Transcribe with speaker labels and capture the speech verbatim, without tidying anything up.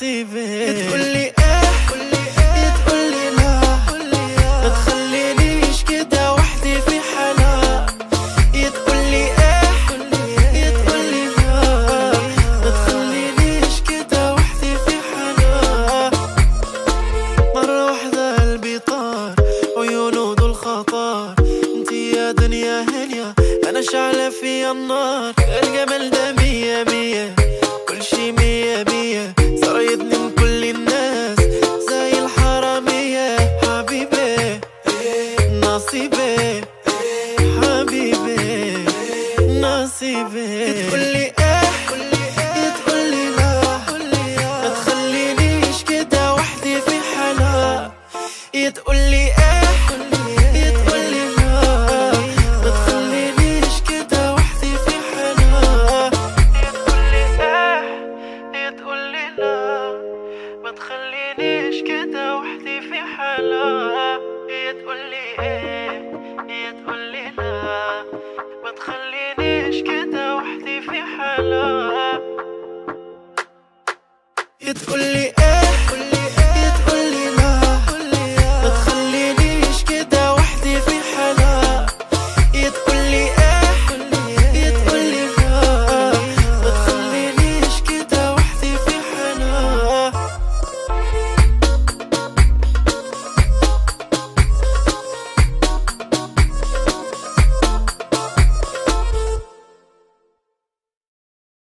Speaker 1: نصيبي. تقولي ايه تقولي لا، ما تخلينيش كده وحدي في حالها. تقولي ايه تقولي لا، ما تخلينيش كده وحدي في حالها. مرة واحدة قلبي طار، عيونه دول خطر. انتي يا دنيا هنيا، انا شعلة فيا النار. الجمال ده مية مية، كل شي مية مية. سريتني من كل الناس زي الحرامية. حبيبي نصيبي، حبيبي نصيبي. تقولي ايه تقولي لا، ما تخلينيش كده وحدي في حالها. تقولي ايه تقولي لا، ما تخلينيش كده وحدي في حالها. تقولي لا، ما تخلينيش كده وحدي في حالها. تقولي ايه تقولي لا، ما تخلينيش كده وحدي في حالها. تقولي ايه